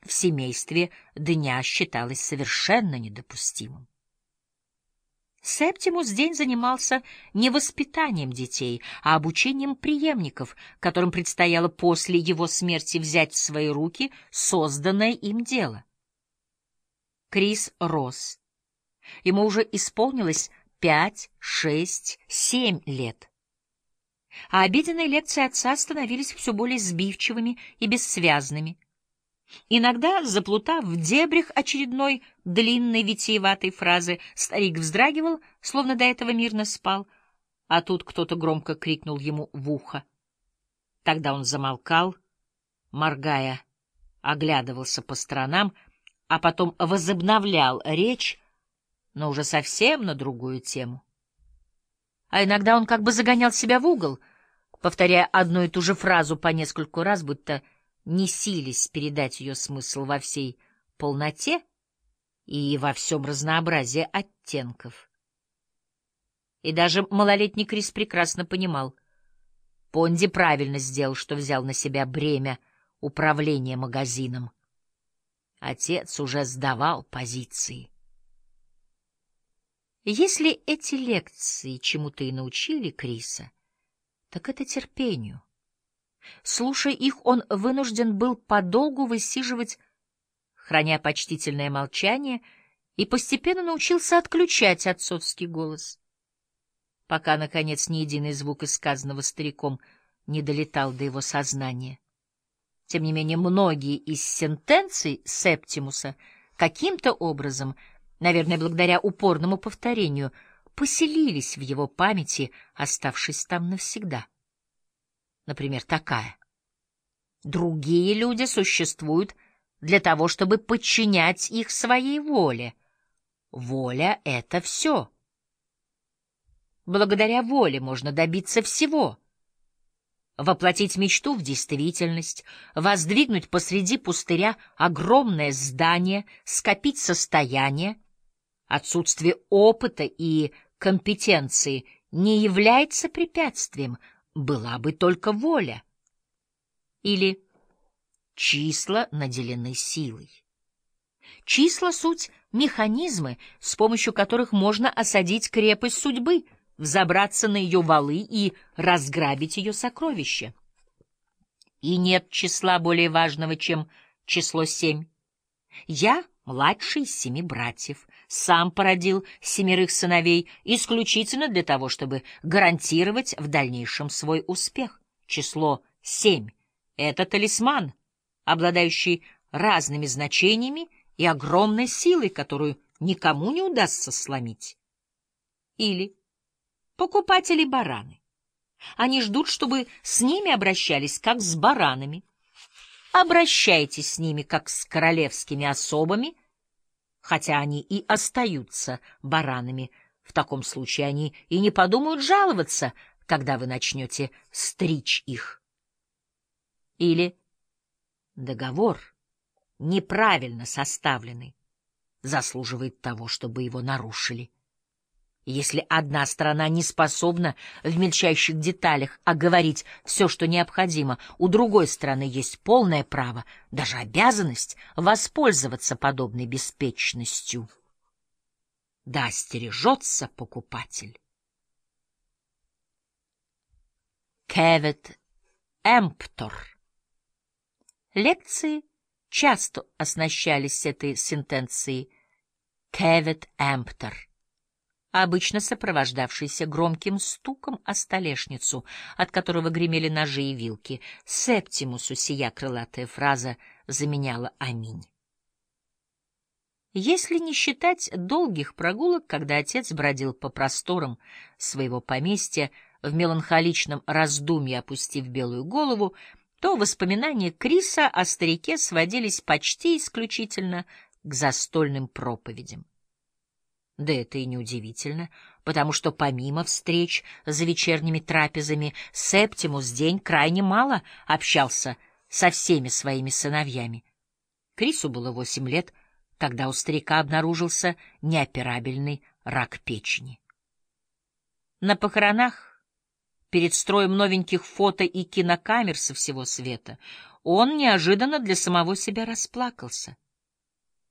в семействе дня считалось совершенно недопустимым. Септимус день занимался не воспитанием детей, а обучением преемников, которым предстояло после его смерти взять в свои руки созданное им дело. Крис рос. Ему уже исполнилось 5, 6, 7 лет. А обеденные лекции отца становились все более сбивчивыми и бессвязными. Иногда, заплутав в дебрях очередной длинной витиеватой фразы, старик вздрагивал, словно до этого мирно спал, а тут кто-то громко крикнул ему в ухо. Тогда он замолкал, моргая, оглядывался по сторонам, а потом возобновлял речь, но уже совсем на другую тему. А иногда он как бы загонял себя в угол, повторяя одну и ту же фразу по нескольку раз, будто не сились передать ее смысл во всей полноте и во всем разнообразии оттенков. И даже малолетний Крис прекрасно понимал, Понди правильно сделал, что взял на себя бремя управления магазином. Отец уже сдавал позиции. Если эти лекции чему-то и научили Криса, так это терпению. Слушая их, он вынужден был подолгу высиживать, храня почтительное молчание, и постепенно научился отключать отцовский голос, пока, наконец, ни единый звук из сказанного стариком не долетал до его сознания. Тем не менее, многие из сентенций Септимуса каким-то образом, наверное, благодаря упорному повторению, поселились в его памяти, оставшись там навсегда. Например, такая: другие люди существуют для того, чтобы подчинять их своей воле. Воля — это все. Благодаря воле можно добиться всего. Воплотить мечту в действительность, воздвигнуть посреди пустыря огромное здание, скопить состояние. Отсутствие опыта и компетенции не является препятствием, была бы только воля. Или числа наделены силой. Числа — суть механизмы, с помощью которых можно осадить крепость судьбы, взобраться на ее валы и разграбить ее сокровища. И нет числа более важного, чем число 7. Я младший из 7 братьев, сам породил 7 сыновей исключительно для того, чтобы гарантировать в дальнейшем свой успех. Число 7 — это талисман, обладающий разными значениями и огромной силой, которую никому не удастся сломить. Или покупатели-бараны. Они ждут, чтобы с ними обращались как с баранами. Обращайтесь с ними как с королевскими особами, хотя они и остаются баранами. В таком случае они и не подумают жаловаться, когда вы начнете стричь их. Или договор, неправильно составленный, заслуживает того, чтобы его нарушили. Если одна сторона не способна в мельчайших деталях оговорить все, что необходимо, у другой стороны есть полное право, даже обязанность, воспользоваться подобной беспечностью. Да остережется покупатель. Кевет эмптор. Лекции часто оснащались этой сентенцией «Кевет эмптор», обычно сопровождавшийся громким стуком о столешницу, от которого гремели ножи и вилки. Септимусу сия крылатая фраза заменяла «Аминь». Если не считать долгих прогулок, когда отец бродил по просторам своего поместья, в меланхоличном раздумье опустив белую голову, то воспоминания Криса о старике сводились почти исключительно к застольным проповедям. Да это и неудивительно, потому что помимо встреч за вечерними трапезами Септимус день крайне мало общался со всеми своими сыновьями. Крису было 8 лет, когда у старика обнаружился неоперабельный рак печени. На похоронах перед строем новеньких фото и кинокамер со всего света, он неожиданно для самого себя расплакался.